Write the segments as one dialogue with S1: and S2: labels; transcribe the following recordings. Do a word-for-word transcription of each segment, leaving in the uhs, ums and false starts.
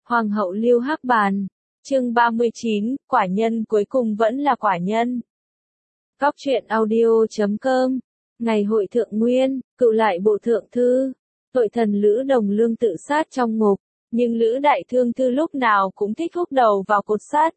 S1: Hoàng hậu Lưu Hắc Bàn. Chương ba mươi chín, quả nhân cuối cùng vẫn là quả nhân. Góc truyện audio chấm com. Ngày hội thượng nguyên, cựu lại bộ thượng thư. Tội thần Lữ Đồng Lương tự sát trong ngục, nhưng Lữ đại thương thư lúc nào cũng thích húc đầu vào cột sắt.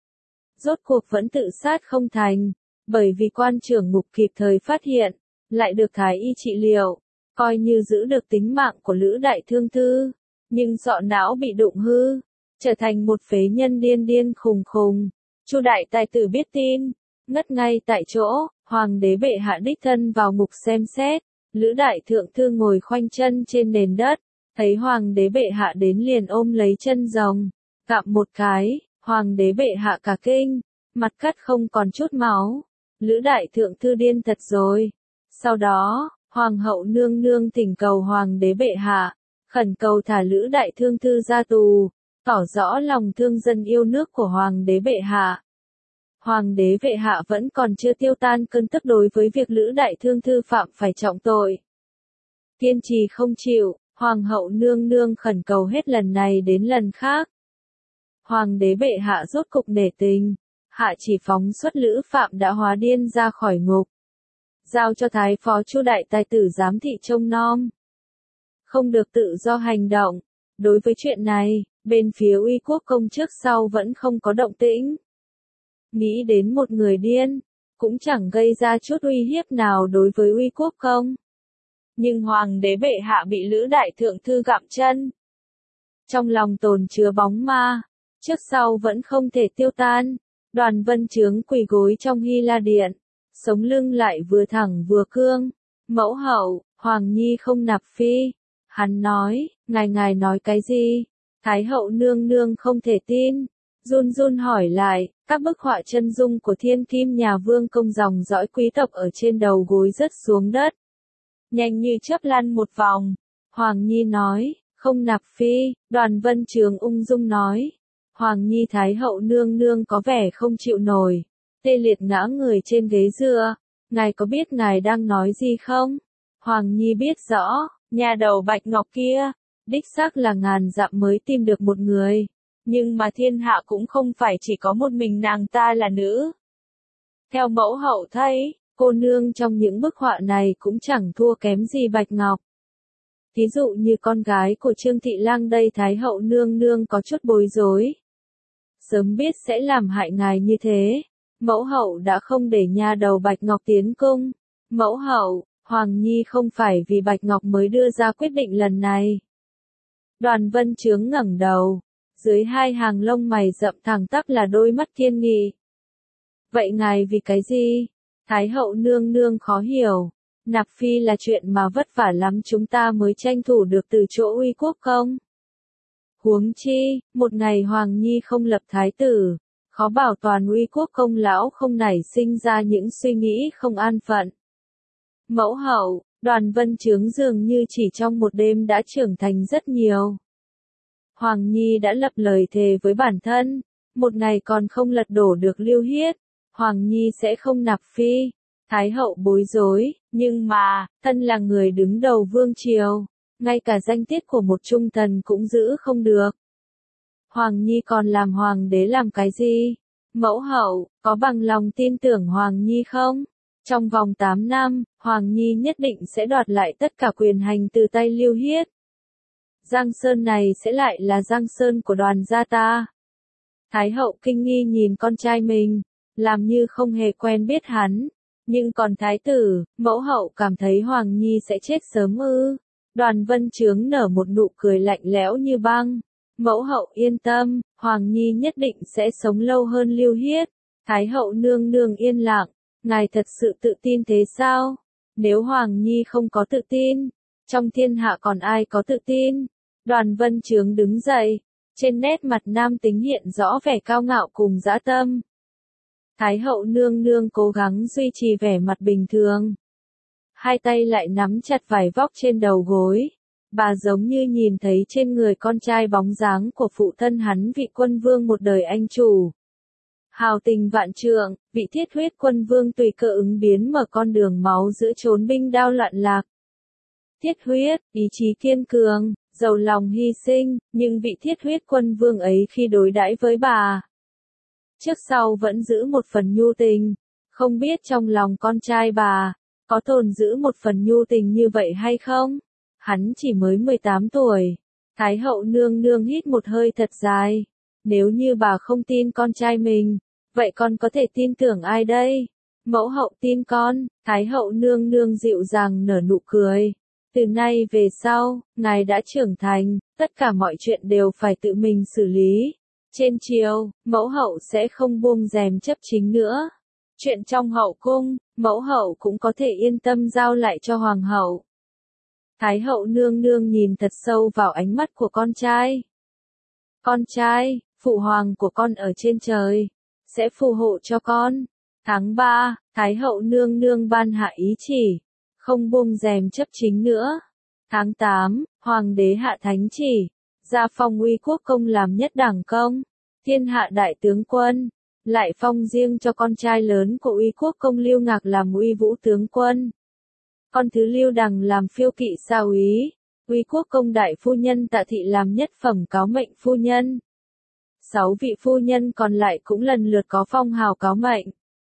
S1: Rốt cuộc vẫn tự sát không thành, bởi vì quan trưởng ngục kịp thời phát hiện, lại được thái y trị liệu, coi như giữ được tính mạng của Lữ đại thương thư, nhưng sọ não bị đụng hư, trở thành một phế nhân điên điên khùng khùng. Chu đại tài tử biết tin, ngất ngay tại chỗ, hoàng đế bệ hạ đích thân vào ngục xem xét, Lữ đại thượng thư ngồi khoanh chân trên nền đất, thấy hoàng đế bệ hạ đến liền ôm lấy chân rồng, cạm một cái, hoàng đế bệ hạ cả kinh, mặt cắt không còn chút máu. Lữ đại thượng thư điên thật rồi. Sau đó, hoàng hậu nương nương thỉnh cầu hoàng đế bệ hạ, khẩn cầu thả Lữ đại thương thư ra tù, tỏ rõ lòng thương dân yêu nước của hoàng đế bệ hạ. Hoàng đế bệ hạ vẫn còn chưa tiêu tan cơn tức đối với việc Lữ đại thương thư phạm phải trọng tội. Kiên trì không chịu, hoàng hậu nương nương khẩn cầu hết lần này đến lần khác. Hoàng đế bệ hạ rốt cục nể tình, hạ chỉ phóng xuất Lữ phạm đã hóa điên ra khỏi ngục, giao cho thái phó Chu đại tài tử giám thị trông nom, không được tự do hành động. Đối với chuyện này, bên phía Uy Quốc công trước sau vẫn không có động tĩnh. Nghĩ đến một người điên, cũng chẳng gây ra chút uy hiếp nào đối với Uy Quốc công. Nhưng hoàng đế bệ hạ bị Lữ đại thượng thư gặm chân, trong lòng tồn chứa bóng ma, trước sau vẫn không thể tiêu tan. Đoàn Vân Chướng quỳ gối trong Hy La Điện, sống lưng lại vừa thẳng vừa cương. Mẫu hậu, Hoàng Nhi không nạp phi. Hắn nói, ngài ngài nói cái gì? Thái hậu nương nương không thể tin, run run hỏi lại, các bức họa chân dung của thiên kim nhà vương công dòng dõi quý tộc ở trên đầu gối rớt xuống đất, nhanh như chớp lăn một vòng. Hoàng Nhi nói, không nạp phi. Đoàn Vân Chướng ung dung nói, Hoàng Nhi Thái hậu nương nương có vẻ không chịu nổi, tê liệt ngã người trên ghế dựa. Ngài có biết ngài đang nói gì không? Hoàng Nhi biết rõ, nhà đầu bạch ngọc kia, đích xác là ngàn dặm mới tìm được một người, nhưng mà thiên hạ cũng không phải chỉ có một mình nàng ta là nữ. Theo mẫu hậu thấy, cô nương trong những bức họa này cũng chẳng thua kém gì bạch ngọc. Ví dụ như con gái của Trương Thị Lang đây. Thái hậu nương nương có chút bối rối. Sớm biết sẽ làm hại ngài như thế, mẫu hậu đã không để nha đầu bạch ngọc tiến cung. Mẫu hậu, Hoàng Nhi không phải vì bạch ngọc mới đưa ra quyết định lần này. Đoàn Vân Chướng ngẩng đầu, dưới hai hàng lông mày rậm thẳng tắp là đôi mắt kiên nghị. Vậy ngài vì cái gì? Thái hậu nương nương khó hiểu. Nạp phi là chuyện mà vất vả lắm chúng ta mới tranh thủ được từ chỗ Uy Quốc công. Huống chi, một ngày Hoàng Nhi không lập thái tử, khó bảo toàn Uy Quốc công lão không nảy sinh ra những suy nghĩ không an phận. Mẫu hậu, Đoàn Vân Chướng dường như chỉ trong một đêm đã trưởng thành rất nhiều. Hoàng Nhi đã lập lời thề với bản thân, một ngày còn không lật đổ được Lưu Hiết, Hoàng Nhi sẽ không nạp phi. Thái hậu bối rối, nhưng mà, thân là người đứng đầu vương triều, ngay cả danh tiết của một trung thần cũng giữ không được. Hoàng Nhi còn làm hoàng đế làm cái gì? Mẫu hậu, có bằng lòng tin tưởng Hoàng Nhi không? Trong vòng tám năm, Hoàng Nhi nhất định sẽ đoạt lại tất cả quyền hành từ tay Lưu Hiết. Giang Sơn này sẽ lại là Giang Sơn của Đoàn gia ta. Thái hậu kinh nghi nhìn con trai mình, làm như không hề quen biết hắn. Nhưng còn thái tử, mẫu hậu cảm thấy Hoàng Nhi sẽ chết sớm ư? Đoàn Vân Chướng nở một nụ cười lạnh lẽo như băng. Mẫu hậu yên tâm, Hoàng Nhi nhất định sẽ sống lâu hơn Lưu Hiết. Thái hậu nương nương yên lặng, ngài thật sự tự tin thế sao? Nếu Hoàng Nhi không có tự tin, trong thiên hạ còn ai có tự tin? Đoàn Vân Chướng đứng dậy, trên nét mặt nam tính hiện rõ vẻ cao ngạo cùng dã tâm. Thái hậu nương nương cố gắng duy trì vẻ mặt bình thường. Hai tay lại nắm chặt vải vóc trên đầu gối. Bà giống như nhìn thấy trên người con trai bóng dáng của phụ thân hắn vị quân vương một đời anh chủ. Hào tình vạn trượng, vị thiết huyết quân vương tùy cơ ứng biến mở con đường máu giữa chốn binh đao loạn lạc. Thiết huyết, ý chí kiên cường, giàu lòng hy sinh, nhưng vị thiết huyết quân vương ấy khi đối đãi với bà, trước sau vẫn giữ một phần nhu tình, không biết trong lòng con trai bà, có tồn giữ một phần nhu tình như vậy hay không? Hắn chỉ mới mười tám tuổi. Thái hậu nương nương hít một hơi thật dài. Nếu như bà không tin con trai mình, vậy con có thể tin tưởng ai đây? Mẫu hậu tin con. Thái hậu nương nương dịu dàng nở nụ cười. Từ nay về sau, ngài đã trưởng thành, tất cả mọi chuyện đều phải tự mình xử lý. Trên triều, mẫu hậu sẽ không buông rèm chấp chính nữa. Chuyện trong hậu cung, mẫu hậu cũng có thể yên tâm giao lại cho hoàng hậu. Thái hậu nương nương nhìn thật sâu vào ánh mắt của con trai. Con trai, phụ hoàng của con ở trên trời, sẽ phù hộ cho con. Tháng ba, Thái hậu nương nương ban hạ ý chỉ, không buông rèm chấp chính nữa. Tháng tám, hoàng đế hạ thánh chỉ, gia phong Uy Quốc công làm nhất đẳng công, thiên hạ đại tướng quân. Lại phong riêng cho con trai lớn của Uy Quốc công Lưu Ngạc làm Uy Vũ tướng quân. Con thứ Lưu Đằng làm phiêu kỵ sa úy. Uy Quốc công đại phu nhân Tạ Thị làm nhất phẩm cáo mệnh phu nhân. Sáu vị phu nhân còn lại cũng lần lượt có phong hào cáo mệnh.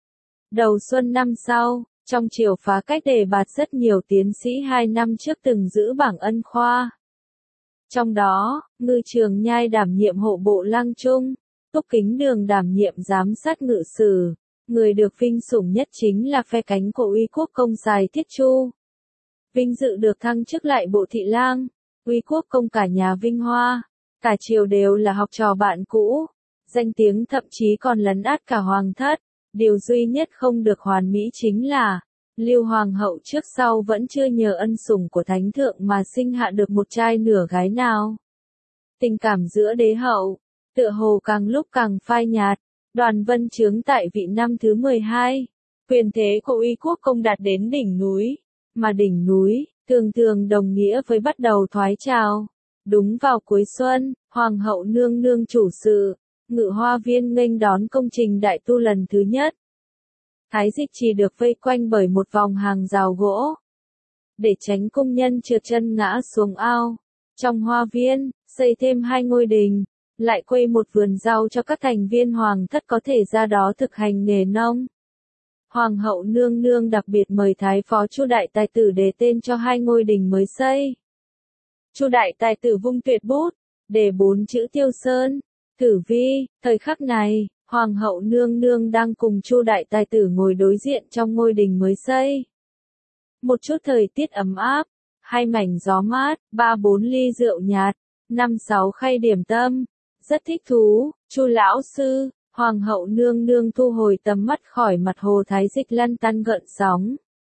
S1: Đầu xuân năm sau, trong triều phá cách đề bạt rất nhiều tiến sĩ hai năm trước từng giữ bảng ân khoa. Trong đó, Ngư Trường Nhai đảm nhiệm hộ bộ lang trung. Túc Kính Đường đảm nhiệm giám sát ngự sử, người được vinh sủng nhất chính là phe cánh của Uy Quốc công Sài Thiết Chu. Vinh dự được thăng chức lại bộ thị lang, Uy Quốc công cả nhà vinh hoa, cả triều đều là học trò bạn cũ, danh tiếng thậm chí còn lấn át cả hoàng thất. Điều duy nhất không được hoàn mỹ chính là, Lưu Hoàng hậu trước sau vẫn chưa nhờ ân sủng của thánh thượng mà sinh hạ được một trai nửa gái nào. Tình cảm giữa đế hậu, tựa hồ càng lúc càng phai nhạt. Đoàn Vân Chướng tại vị năm thứ mười hai, quyền thế của Uy Quốc công đạt đến đỉnh núi, mà đỉnh núi, thường thường đồng nghĩa với bắt đầu thoái trào. Đúng vào cuối xuân, Hoàng hậu nương nương chủ sự, Ngự Hoa Viên nghênh đón công trình đại tu lần thứ nhất. Thái Dịch Trì được vây quanh bởi một vòng hàng rào gỗ, để tránh cung nhân trượt chân ngã xuống ao. Trong hoa viên, xây thêm hai ngôi đình, lại quây một vườn rau cho các thành viên hoàng thất có thể ra đó thực hành nghề nông. Hoàng hậu nương nương đặc biệt mời Thái phó Chu Đại Tài Tử đề tên cho hai ngôi đình mới xây. Chu Đại Tài Tử vung tuyệt bút, đề bốn chữ Tiêu Sơn, Tử Vi. Thời khắc này, Hoàng hậu nương nương đang cùng Chu Đại Tài Tử ngồi đối diện trong ngôi đình mới xây. Một chút thời tiết ấm áp, hai mảnh gió mát, ba bốn ly rượu nhạt, năm sáu khay điểm tâm. Rất thích thú, Chu lão sư. Hoàng hậu nương nương thu hồi tầm mắt khỏi mặt hồ Thái Dịch lăn tăn gợn sóng.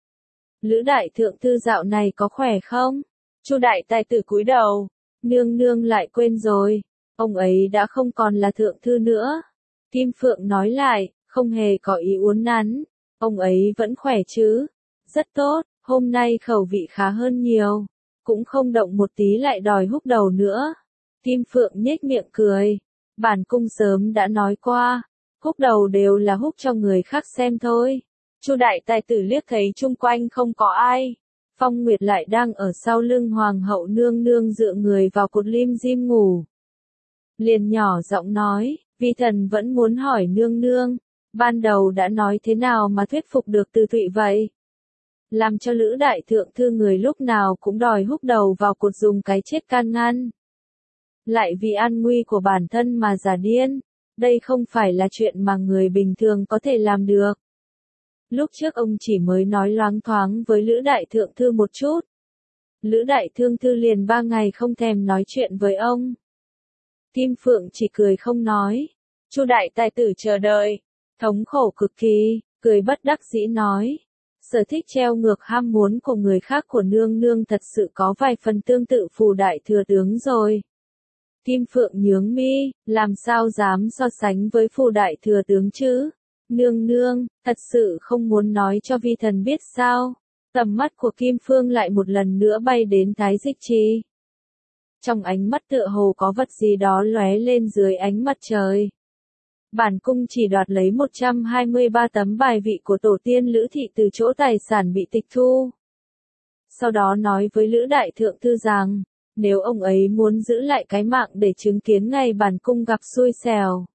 S1: Lữ đại thượng thư dạo này có khỏe không? Chu Đại Tài Tử cúi đầu. Nương nương lại quên rồi, ông ấy đã không còn là thượng thư nữa. Kim Phượng nói lại, không hề có ý uốn nắn. Ông ấy vẫn khỏe chứ? Rất tốt, hôm nay khẩu vị khá hơn nhiều. Cũng không động một tí lại đòi húc đầu nữa. Kim Phượng nhếch miệng cười. Bản cung sớm đã nói qua, húc đầu đều là húc cho người khác xem thôi. Chu Đại Tài Tử liếc thấy chung quanh không có ai. Phong Nguyệt lại đang ở sau lưng Hoàng hậu nương nương dựa người vào cột lim dim ngủ. Liền nhỏ giọng nói, vi thần vẫn muốn hỏi nương nương, ban đầu đã nói thế nào mà thuyết phục được Từ Thụy vậy? Làm cho Lữ đại thượng thư người lúc nào cũng đòi húc đầu vào cột dùng cái chết can ngăn. Lại vì an nguy của bản thân mà giả điên, đây không phải là chuyện mà người bình thường có thể làm được. Lúc trước ông chỉ mới nói loáng thoáng với Lữ đại thượng thư một chút. Lữ đại thượng thư liền ba ngày không thèm nói chuyện với ông. Kim Phượng chỉ cười không nói. Chu Đại Tài Tử chờ đợi, thống khổ cực kỳ, cười bất đắc dĩ nói. Sở thích treo ngược ham muốn của người khác của nương nương thật sự có vài phần tương tự Phù đại thừa tướng rồi. Kim Phượng nhướng mi, làm sao dám so sánh với Phù đại thừa tướng chứ? Nương nương, thật sự không muốn nói cho vi thần biết sao? Tầm mắt của Kim Phương lại một lần nữa bay đến Thái Dịch Trì. Trong ánh mắt tựa hồ có vật gì đó lóe lên dưới ánh mặt trời. Bản cung chỉ đoạt lấy một trăm hai mươi ba tấm bài vị của tổ tiên Lữ thị từ chỗ tài sản bị tịch thu. Sau đó nói với Lữ đại thượng thư rằng, nếu ông ấy muốn giữ lại cái mạng để chứng kiến ngày bản cung gặp xui xẻo,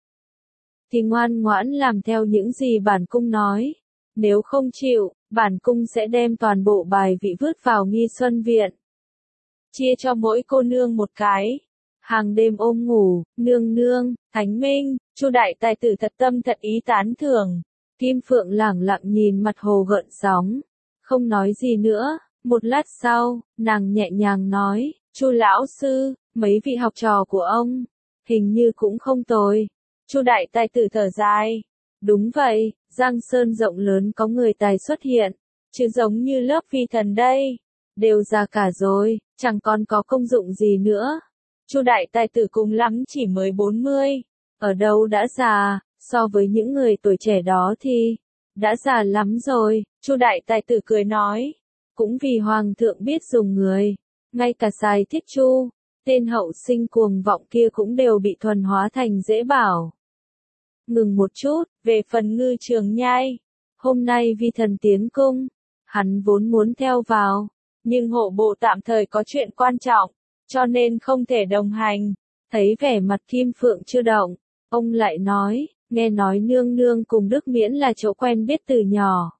S1: thì ngoan ngoãn làm theo những gì bản cung nói. Nếu không chịu, bản cung sẽ đem toàn bộ bài vị vứt vào Nghi Xuân Viện. Chia cho mỗi cô nương một cái. Hàng đêm ôm ngủ, nương nương, thánh minh, Chu đại tài tử thật tâm thật ý tán thưởng. Kim Phượng lẳng lặng nhìn mặt hồ gợn sóng, không nói gì nữa. Một lát sau, nàng nhẹ nhàng nói, Chu lão sư, mấy vị học trò của ông, hình như cũng không tồi. Chu đại tài tử thở dài. Đúng vậy, Giang Sơn rộng lớn có người tài xuất hiện, chứ giống như lớp vi thần đây, đều già cả rồi, chẳng còn có công dụng gì nữa. Chu đại tài tử cùng lắm chỉ mới bốn mươi, ở đâu đã già, so với những người tuổi trẻ đó thì đã già lắm rồi. Chu đại tài tử cười nói, cũng vì hoàng thượng biết dùng người, ngay cả Sài Thiết Chu, tên hậu sinh cuồng vọng kia cũng đều bị thuần hóa thành dễ bảo. Ngừng một chút, về phần Ngư Trường Nhai, hôm nay vi thần tiến cung, hắn vốn muốn theo vào, nhưng hộ bộ tạm thời có chuyện quan trọng, cho nên không thể đồng hành. Thấy vẻ mặt Kim Phượng chưa động, ông lại nói, nghe nói nương nương cùng Đức Miễn là chỗ quen biết từ nhỏ.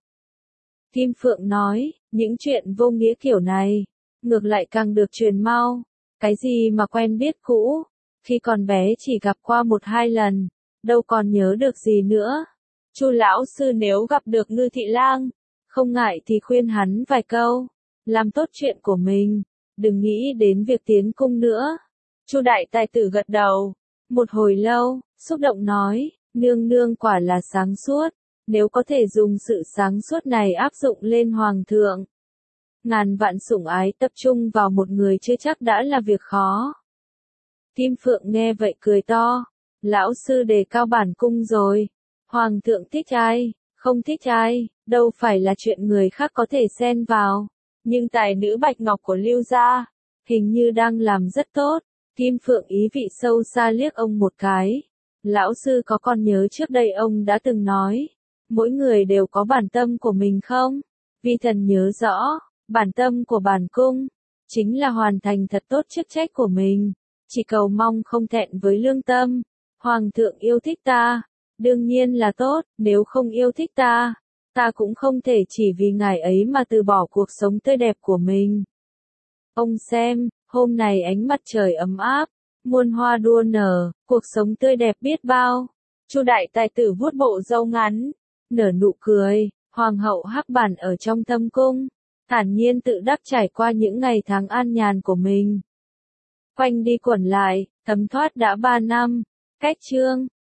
S1: Kim Phượng nói, những chuyện vô nghĩa kiểu này, ngược lại càng được truyền mau, cái gì mà quen biết cũ, khi còn bé chỉ gặp qua một hai lần, đâu còn nhớ được gì nữa. Chu lão sư nếu gặp được Ngư thị lang, không ngại thì khuyên hắn vài câu, làm tốt chuyện của mình, đừng nghĩ đến việc tiến cung nữa. Chu đại tài tử gật đầu, một hồi lâu, xúc động nói, nương nương quả là sáng suốt, nếu có thể dùng sự sáng suốt này áp dụng lên hoàng thượng, ngàn vạn sủng ái tập trung vào một người chưa chắc đã là việc khó. Kim Phượng nghe vậy cười to, lão sư đề cao bản cung rồi, hoàng thượng thích ai, không thích ai, đâu phải là chuyện người khác có thể xen vào, nhưng tài nữ bạch ngọc của Lưu gia, hình như đang làm rất tốt. Kim Phượng ý vị sâu xa liếc ông một cái, lão sư có còn nhớ trước đây ông đã từng nói, mỗi người đều có bản tâm của mình không? Vi thần nhớ rõ, bản tâm của bản cung, chính là hoàn thành thật tốt chức trách của mình, chỉ cầu mong không thẹn với lương tâm. Hoàng thượng yêu thích ta, đương nhiên là tốt, nếu không yêu thích ta, ta cũng không thể chỉ vì ngài ấy mà từ bỏ cuộc sống tươi đẹp của mình. Ông xem, hôm nay ánh mặt trời ấm áp, muôn hoa đua nở, cuộc sống tươi đẹp biết bao. Chu đại tài tử vuốt bộ râu ngắn, nở nụ cười. Hoàng hậu Hắc Bản ở trong thâm cung, thản nhiên tự đắc trải qua những ngày tháng an nhàn của mình. Quanh đi quẩn lại, thấm thoát đã ba năm. Cách chương